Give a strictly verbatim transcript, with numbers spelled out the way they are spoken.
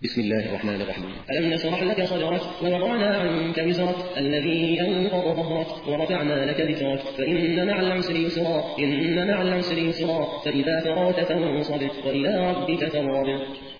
بسم الله الرحمن الرحيم. ألم نشرح لك صدرك ووضعنا عنك وزرك الذي أنقض ظهرك ورفعنا لك ذكرك فإن مع العسر يسرا إن مع العسر يسرا فإذا فرغت فانصب وإلى ربك فارغب.